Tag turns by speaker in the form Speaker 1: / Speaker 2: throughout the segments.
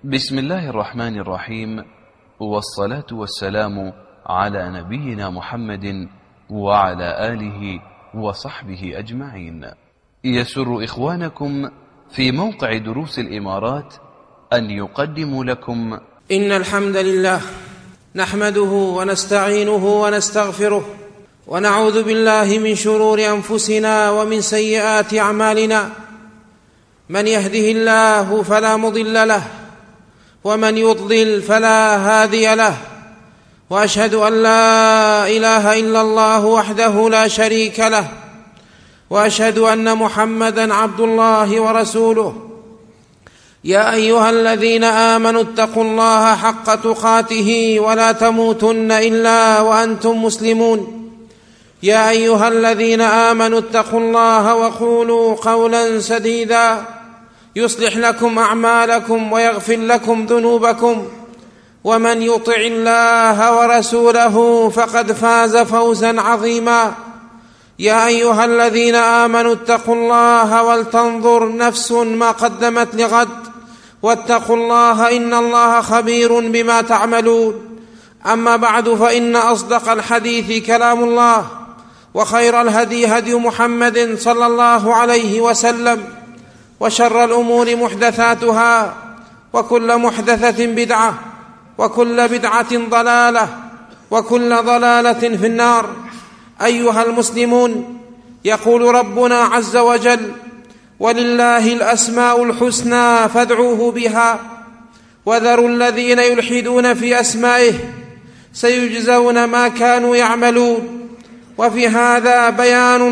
Speaker 1: بسم الله الرحمن الرحيم، والصلاة والسلام على نبينا محمد وعلى آله وصحبه أجمعين. يسر إخوانكم في موقع دروس الإمارات أن يقدموا لكم
Speaker 2: إن الحمد لله نحمده ونستعينه ونستغفره، ونعوذ بالله من شرور أنفسنا ومن سيئات أعمالنا. من يهده الله فلا مضل له، ومن يضلل فلا هادي له، وأشهد أن لا إله إلا الله وحده لا شريك له، وأشهد أن محمدًا عبد الله ورسوله. يا أيها الذين آمنوا اتقوا الله حق تقاته ولا تموتن إلا وأنتم مسلمون. يا أيها الذين آمنوا اتقوا الله وقولوا قولا سديدا يصلح لكم أعمالكم ويغفر لكم ذنوبكم، ومن يطع الله ورسوله فقد فاز فوزا عظيما. يا أيها الذين آمنوا اتقوا الله ولتنظر نفس ما قدمت لغد، واتقوا الله إن الله خبير بما تعملون. أما بعد، فإن أصدق الحديث كلام الله، وخير الهدي هدي محمد صلى الله عليه وسلم، وشر الأمور محدثاتها، وكل محدثة بدعة، وكل بدعة ضلالة، وكل ضلالة في النار. أيها المسلمون، يقول ربنا عز وجل: ولله الأسماء الحسنى فادعوه بها وذروا الذين يلحدون في أسمائه سيجزون ما كانوا يعملون. وفي هذا بيان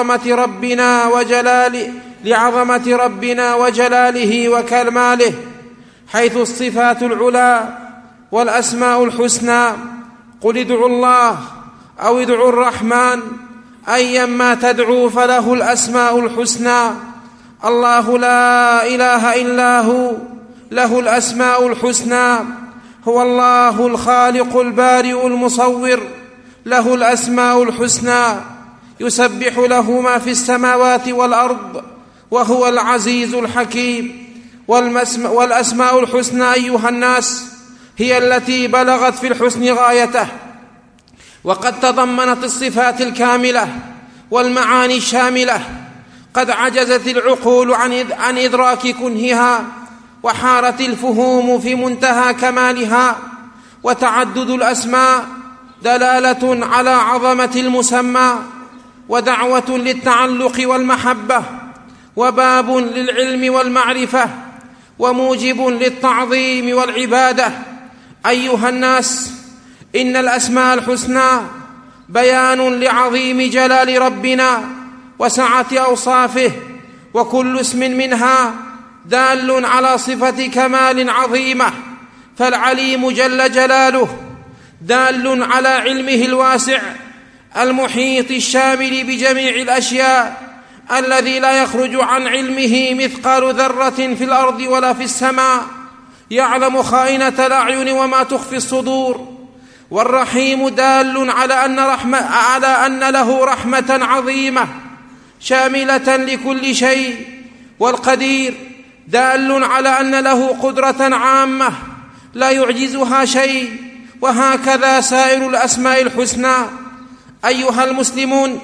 Speaker 2: لعظمة ربنا وجلاله وكماله، حيث الصفات العلى والأسماء الحسنى. قل ادعوا الله أو ادعوا الرحمن أيما تدعوا فله الأسماء الحسنى. الله لا إله إلا هو، له الأسماء الحسنى. هو الله الخالق البارئ المصور، له الأسماء الحسنى. يسبح له ما في السماوات والأرض، وهو العزيز الحكيم. والأسماء الحسنى أيها الناس هي التي بلغت في الحسن غايته، وقد تضمنت الصفات الكاملة والمعاني الشاملة. قد عجزت العقول عن إدراك كنهها، وحارت الفهوم في منتهى كمالها. وتعدد الأسماء دلالة على عظمة المسمى، ودعوة للتعلق والمحبة، وباب للعلم والمعرفة، وموجب للتعظيم والعبادة. أيها الناس، إن الأسماء الحسنى بيان لعظيم جلال ربنا وسعة أوصافه، وكل اسم منها دال على صفة كمال عظيمة. فالعليم جل جلاله دال على علمه الواسع المحيط الشامل بجميع الأشياء، الذي لا يخرج عن علمه مثقال ذرة في الأرض ولا في السماء. يعلم خائنة الأعين وما تخفي الصدور. والرحيم دال على أن له رحمة عظيمة شاملة لكل شيء. والقدير دال على أن له قدرة عامة لا يعجزها شيء. وهكذا سائر الأسماء الحسنى. أيها المسلمون،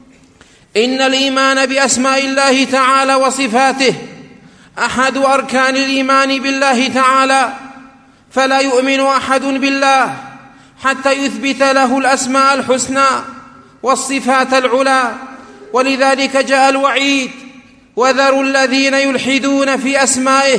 Speaker 2: إن الإيمان بأسماء الله تعالى وصفاته أحد أركان الإيمان بالله تعالى، فلا يؤمن أحد بالله حتى يثبت له الأسماء الحسنى والصفات العلى. ولذلك جاء الوعيد: وذروا الذين يلحدون في أسمائه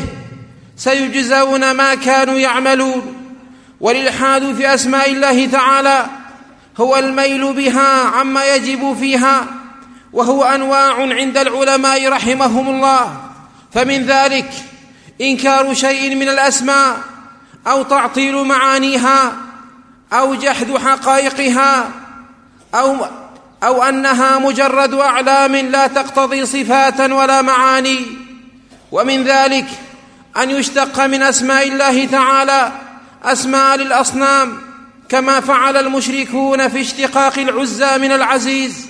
Speaker 2: سيجزون ما كانوا يعملون. والإلحاد في أسماء الله تعالى هو الميل بها عما يجب فيها، وهو أنواع عند العلماء رحمهم الله. فمن ذلك إنكار شيء من الأسماء، أو تعطيل معانيها، أو جحد حقائقها، أو أنها مجرد أعلام لا تقتضي صفاتا ولا معاني. ومن ذلك أن يشتق من أسماء الله تعالى أسماء للأصنام، كما فعل المشركون في اشتقاق العزى من العزيز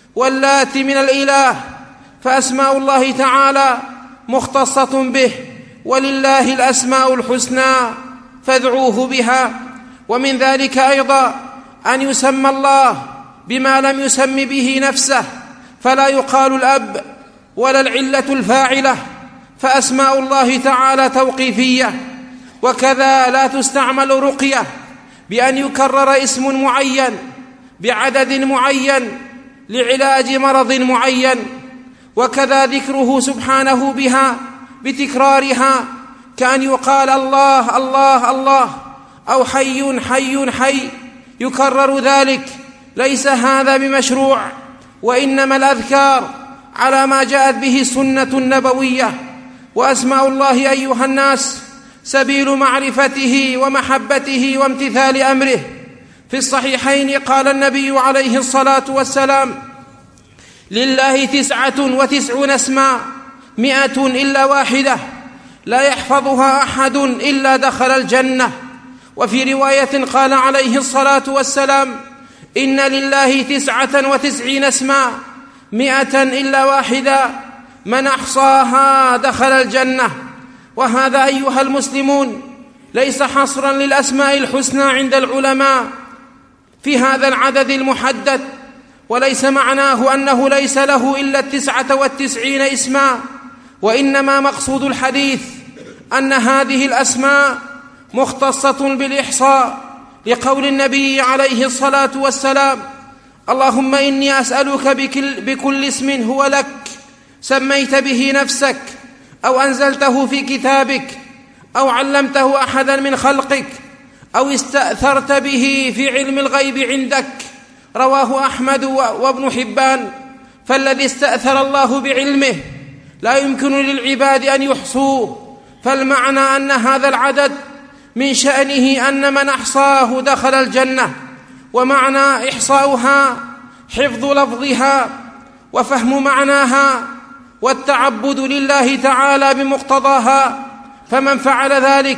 Speaker 2: واللات من الإله. فأسماء الله تعالى مختصة به ولله الأسماء الحسنى فادعوه بها. ومن ذلك أيضا أن يسمى الله بما لم يسم به نفسه، فلا يقال الأب ولا العلة الفاعلة، فأسماء الله تعالى توقيفية. وكذا لا تستعمل رقية بأن يكرر اسم معين بعدد معين لعلاج مرض معين، وكذا ذكره سبحانه بها بتكرارها، كأن يقال الله الله الله أو حي حي حي يكرر ذلك. ليس هذا بمشروع، وإنما الأذكار على ما جاءت به السنة النبوية. وأسماء الله أيها الناس سبيل معرفته ومحبته وامتثال أمره. في الصحيحين قال النبي عليه الصلاة والسلام: لله 99 اسما 100 إلا واحدة لا يحفظها أحد إلا دخل الجنة. وفي رواية قال عليه الصلاة والسلام: إن لله 99 اسما 100 إلا واحدة من أحصاها دخل الجنة. وهذا أيها المسلمون ليس حصرا للأسماء الحسنى عند العلماء في هذا العدد المحدد، وليس معناه أنه ليس له إلا 99 اسما، وإنما مقصود الحديث أن هذه الأسماء مختصة بالإحصاء، لقول النبي عليه الصلاة والسلام: اللهم إني أسألك بكل اسم هو لك سميت به نفسك أو أنزلته في كتابك أو علمته أحدا من خلقك أو استأثرت به في علم الغيب عندك. رواه أحمد وابن حبان. فالذي استأثر الله بعلمه لا يمكن للعباد أن يحصوه، فالمعنى أن هذا العدد من شأنه أن من أحصاه دخل الجنة. ومعنى إحصاؤها حفظ لفظها وفهم معناها والتعبد لله تعالى بمقتضاها، فمن فعل ذلك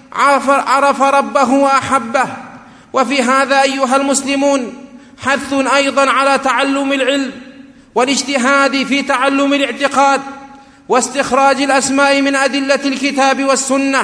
Speaker 2: عرف ربه وأحبه. وفي هذا أيها المسلمون حث أيضا على تعلم العلم والاجتهاد في تعلم الاعتقاد واستخراج الأسماء من أدلة الكتاب والسنة،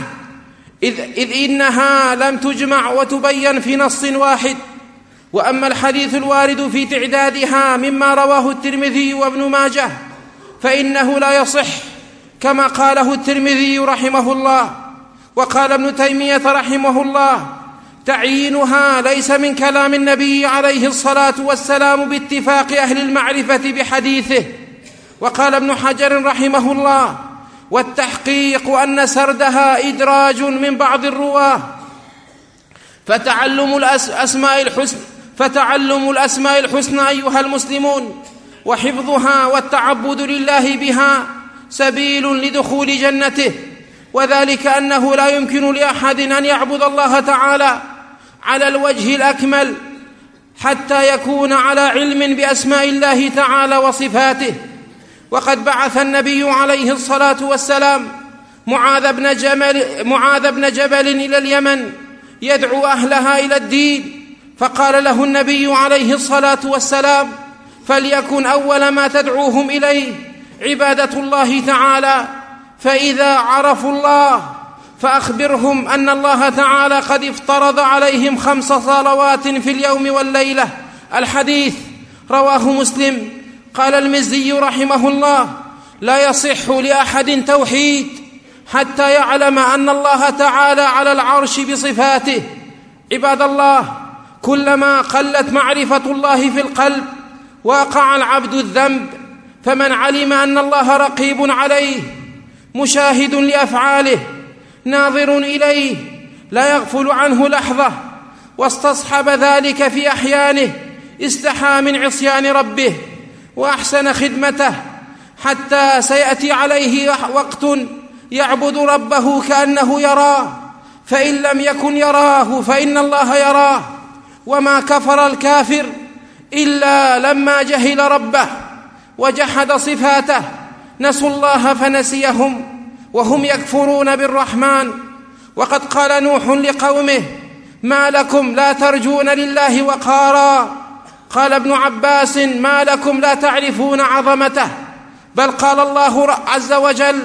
Speaker 2: إذ إنها لم تجمع وتبين في نص واحد. وأما الحديث الوارد في تعدادها مما رواه الترمذي وابن ماجه فإنه لا يصح كما قاله الترمذي رحمه الله. وقال ابن تيمية رحمه الله: تعيينها ليس من كلام النبي عليه الصلاة والسلام باتفاق أهل المعرفة بحديثه. وقال ابن حجر رحمه الله: والتحقيق أن سردها إدراج من بعض الرواه. فتعلم الأسماء الحسنى أيها المسلمون وحفظها والتعبد لله بها سبيل لدخول جنته، وذلك أنه لا يمكن لأحد أن يعبد الله تعالى على الوجه الأكمل حتى يكون على علم بأسماء الله تعالى وصفاته. وقد بعث النبي عليه الصلاة والسلام معاذ بن جبل إلى اليمن يدعو أهلها إلى الدين، فقال له النبي عليه الصلاة والسلام: فليكن أول ما تدعوهم إليه عبادة الله تعالى، فإذا عرفوا الله فأخبرهم أن الله تعالى قد افترض عليهم 5 صلوات في اليوم والليلة. الحديث رواه مسلم. قال المزي رحمه الله: لا يصح لأحد توحيد حتى يعلم أن الله تعالى على العرش بصفاته. عباد الله، كلما قلت معرفة الله في القلب وقع العبد الذنب، فمن علم أن الله رقيب عليه مشاهد لأفعاله ناظر إليه لا يغفل عنه لحظة، واستصحب ذلك في أحيانه استحى من عصيان ربه وأحسن خدمته، حتى سيأتي عليه وقت يعبد ربه كأنه يراه، فإن لم يكن يراه فإن الله يراه. وما كفر الكافر إلا لما جهل ربه وجحد صفاته، نسوا الله فنسيهم وهم يكفرون بالرحمن. وقد قال نوح لقومه: ما لكم لا ترجون لله وقارا. قال ابن عباس: ما لكم لا تعرفون عظمته. بل قال الله عز وجل: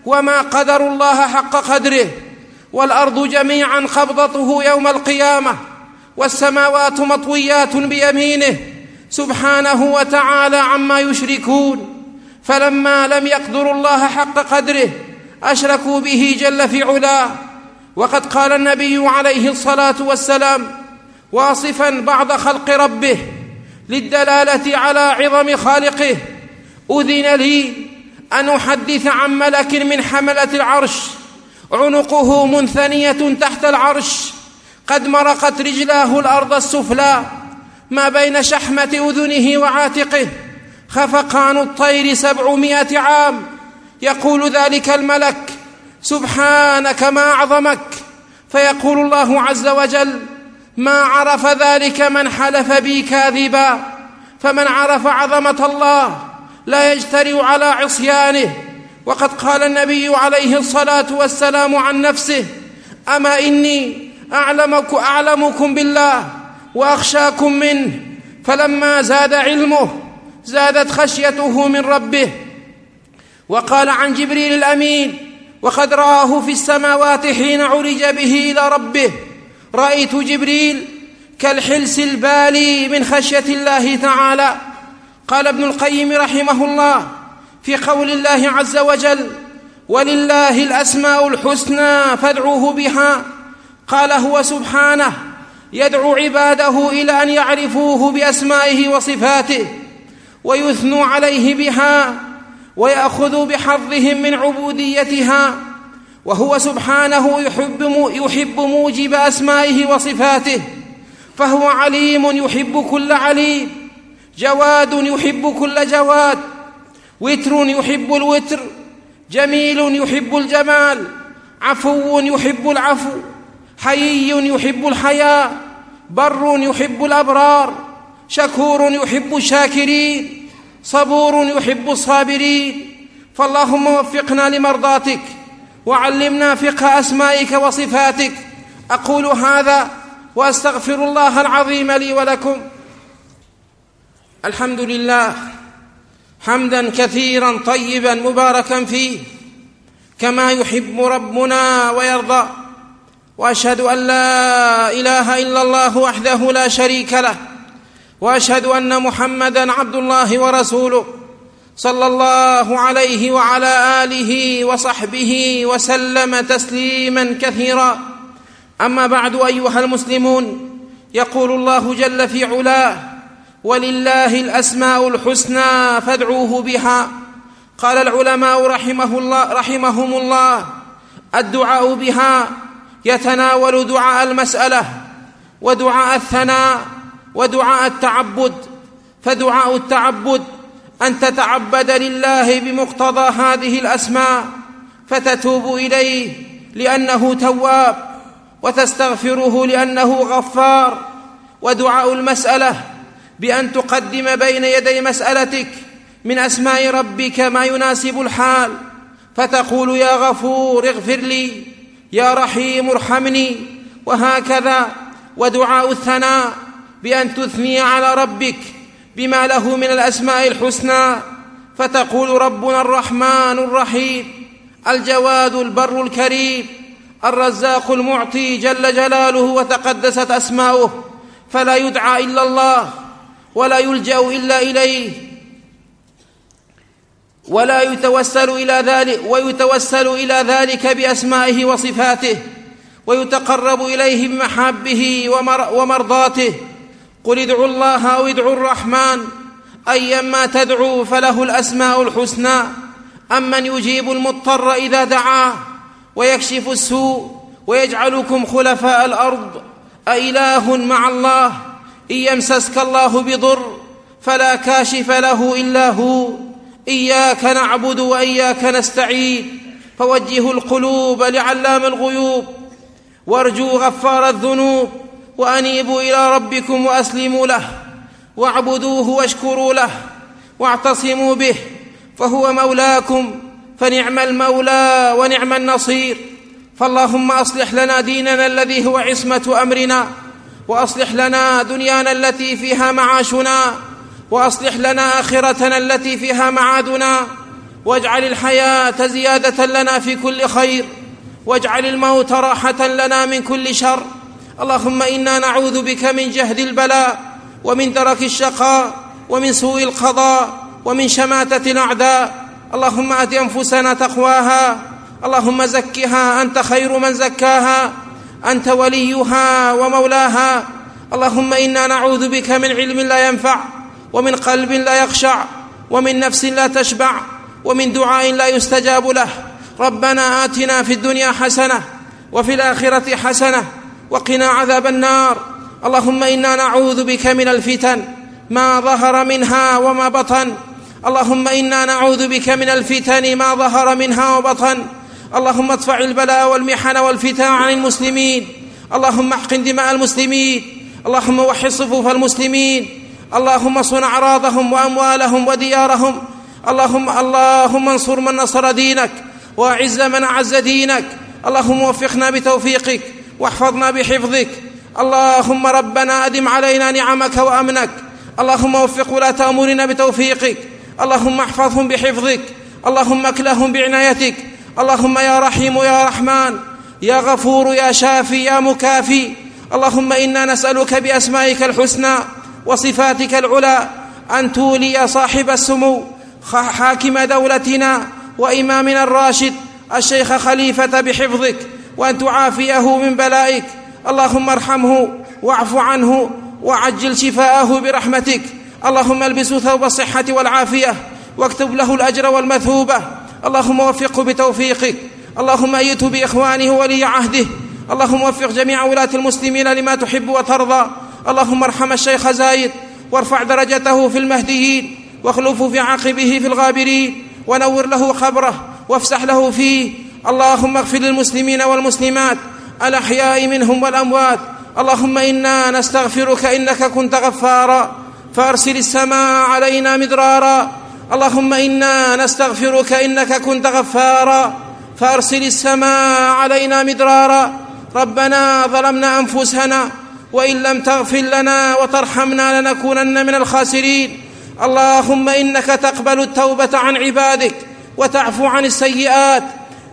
Speaker 2: وما قدروا الله حق قدره، والأرض جميعا قبضته يوم القيامة، والسماوات مطويات بيمينه سبحانه وتعالى عما يشركون. فلما لم يقدروا الله حق قدره أشركوا به جل في علاه. وقد قال النبي عليه الصلاة والسلام واصفا بعض خلق ربه للدلالة على عظم خالقه: أذن لي أن أحدث عن ملك من حملة العرش عنقه منثنية تحت العرش، قد مرقت رجلاه الأرض السفلى ما بين شحمة أذنه وعاتقه خفقان الطير 700 عام. يقول ذلك الملك: سبحانك ما أعظمك. فيقول الله عز وجل: ما عرف ذلك من حلف بي كاذبا. فمن عرف عظمة الله لا يجترئ على عصيانه. وقد قال النبي عليه الصلاة والسلام عن نفسه: أما إني أعلمكم بالله وأخشاكم منه. فلما زاد علمه زادت خشيته من ربه. وقال عن جبريل الأمين وقد رآه في السماوات حين عرج به إلى ربه: رأيت جبريل كالحلس البالي من خشية الله تعالى. قال ابن القيم رحمه الله في قول الله عز وجل: ولله الأسماء الحسنى فادعوه بها، قال هو سبحانه يدعو عباده إلى أن يعرفوه بأسمائه وصفاته ويثنوا عليه بها ويأخذوا بحظهم من عبوديتها. وهو سبحانه يحب موجب أسمائه وصفاته، فهو عليم يحب كل عليم، جواد يحب كل جواد، وتر يحب الوتر، جميل يحب الجمال، عفو يحب العفو، حيي يحب الحياء، بر يحب الأبرار، شكور يحب الشاكرين، صبور يحب الصابرين. فاللهم وفقنا لمرضاتك وعلمنا فقه أسمائك وصفاتك. أقول هذا وأستغفر الله العظيم لي ولكم. الحمد لله حمدا كثيرا طيبا مباركا فيه كما يحب ربنا ويرضى. وأشهد أن لا إله إلا الله وحده لا شريك له، وأشهد أن محمدا عبد الله ورسوله صلى الله عليه وعلى آله وصحبه وسلم تسليما كثيرا. أما بعد أيها المسلمون، يقول الله جل في علاه: ولله الأسماء الحسنى فادعوه بها. قال العلماء رحمهم الله: الدعاء بها يتناول دعاء المسألة ودعاء الثناء ودعاء التعبد. فدعاء التعبد أن تتعبد لله بمقتضى هذه الأسماء فتتوب إليه لأنه تواب، وتستغفره لأنه غفار. ودعاء المسألة بأن تقدم بين يدي مسألتك من أسماء ربك ما يناسب الحال، فتقول: يا غفور اغفر لي، يا رحيم ارحمني، وهكذا. ودعاء الثناء بأن تثني على ربك بما له من الأسماء الحسنى، فتقول: ربنا الرحمن الرحيم، الجواد البر الكريم، الرزاق المعطي جل جلاله وتقدست أسماؤه، فلا يدعى إلا الله ولا يلجأ إلا إليه، ويتوسل إلى ذلك بأسمائه وصفاته، ويتقرب إليه بمحابه ومرضاته. قل ادعوا الله أو ادعوا الرحمن أيما تدعوا فله الأسماء الحسنى. أمن يجيب المضطر إذا دعاه ويكشف السوء ويجعلكم خلفاء الأرض أإله مع الله؟ إن يمسسك الله بضر فلا كاشف له إلا هو، إياك نعبد وإياك نستعين. فوجهوا القلوب لعلام الغيوب وارجوا غفار الذنوب، وأنيبوا إلى ربكم وأسلموا له، واعبدوه واشكروا له، واعتصموا به، فهو مولاكم، فنعم المولى ونعم النصير. فاللهم أصلح لنا ديننا الذي هو عصمة أمرنا، وأصلح لنا دنيانا التي فيها معاشنا، وأصلح لنا آخرتنا التي فيها معادنا، واجعل الحياة زيادة لنا في كل خير، واجعل الموت راحة لنا من كل شر. اللهم إنا نعوذ بك من جهد البلاء ومن درك الشقاء ومن سوء القضاء ومن شماتة الأعداء. اللهم آت أنفسنا تقواها، اللهم زكها، أنت خير من زكاها، أنت وليها ومولاها. اللهم إنا نعوذ بك من علم لا ينفع، ومن قلب لا يخشع، ومن نفس لا تشبع، ومن دعاء لا يستجاب له. ربنا آتنا في الدنيا حسنة وفي الآخرة حسنة وقنا عذاب النار. اللهم إنا نعوذ بك من الفتن ما ظهر منها وما بطن. اللهم إنا نعوذ بك من الفتن ما ظهر منها وبطن. اللهم ادفع البلاء والمحن والفتن عن المسلمين. اللهم احقن دماء المسلمين. اللهم وحد صفوف المسلمين. اللهم صن أعراضهم وأموالهم وديارهم. اللهم انصر من نصر دينك، وأعز من أعز دينك. اللهم وفقنا بتوفيقك واحفظنا بحفظك. اللهم ربنا أدم علينا نعمك وأمنك. اللهم وفق ولاة أمورنا بتوفيقك. اللهم احفظهم بحفظك. اللهم اكلهم بعنايتك. اللهم يا رحيم يا رحمن يا غفور يا شافي يا مكافي. اللهم إنا نسألك بأسمائك الحسنى وصفاتك العلى أن تولي صاحب السمو حاكم دولتنا وإمامنا الراشد الشيخ خليفة بحفظك، وأن تعافيه من بلائك. اللهم ارحمه واعف عنه وعجل شفاءه برحمتك. اللهم البسه ثوب الصحة والعافية واكتب له الأجر والمثوبة. اللهم وفقه بتوفيقك. اللهم أيده بإخوانه ولي عهده. اللهم وفق جميع ولاة المسلمين لما تحب وترضى. اللهم ارحم الشيخ زايد وارفع درجته في المهديين، واخلفه في عقبه في الغابرين، ونور له قبره وافسح له فيه. اللهم اغفر للمسلمين والمسلمات الأحياء منهم والأموات. اللهم إنا نستغفرك إنك كنت غفارا فأرسل السماء علينا مدرارا. اللهم إنا نستغفرك إنك كنت غفارا فأرسل السماء علينا مدرارا. ربنا ظلمنا أنفسنا وإن لم تغفر لنا وترحمنا لنكونن من الخاسرين. اللهم إنك تقبل التوبة عن عبادك وتعفو عن السيئات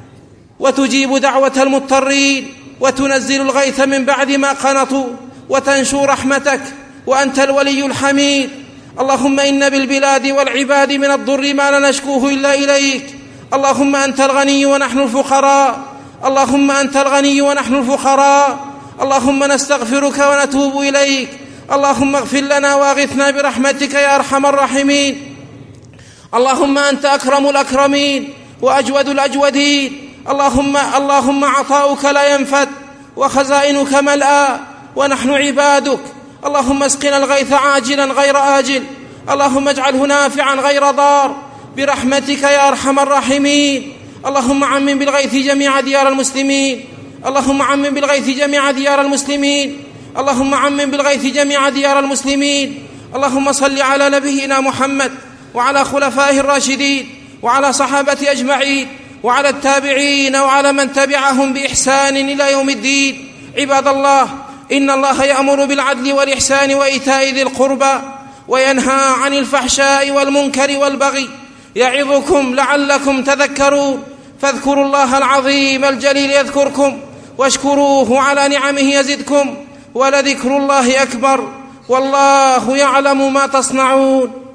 Speaker 2: وتجيب دعوة المضطرين وتنزل الغيث من بعد ما قنطوا وتنشر رحمتك، وأنت الولي الحميد. اللهم إن بالبلاد والعباد من الضر ما لا نشكوه إلا إليك. اللهم أنت الغني ونحن الفقراء. اللهم أنت الغني ونحن الفقراء. اللهم نستغفرك ونتوب إليك. اللهم اغفر لنا واغثنا برحمتك يا أرحم الراحمين. اللهم أنت أكرم الأكرمين وأجود الأجودين. اللهم عطاؤك لا ينفد وخزائنك ملأى ونحن عبادك. اللهم اسقنا الغيث عاجلا غير آجل. اللهم اجعله نافعا غير ضار برحمتك يا أرحم الراحمين. اللهم عمم بالغيث جميع ديار المسلمين. اللهم عمم بالغيث جميع ديار المسلمين. اللهم عمم بالغيث جميع ديار المسلمين. اللهم صل على نبينا محمد وعلى خلفائه الراشدين وعلى صحابته أجمعين وعلى التابعين وعلى من تبعهم بإحسان إلى يوم الدين. عباد الله، إن الله يأمر بالعدل والإحسان وإيتاء ذي القربى وينهى عن الفحشاء والمنكر والبغي، يعظكم لعلكم تذكرون. فاذكروا الله العظيم الجليل يذكركم، واشكروه على نعمه يزدكم، ولذكر الله أكبر، والله يعلم ما تصنعون.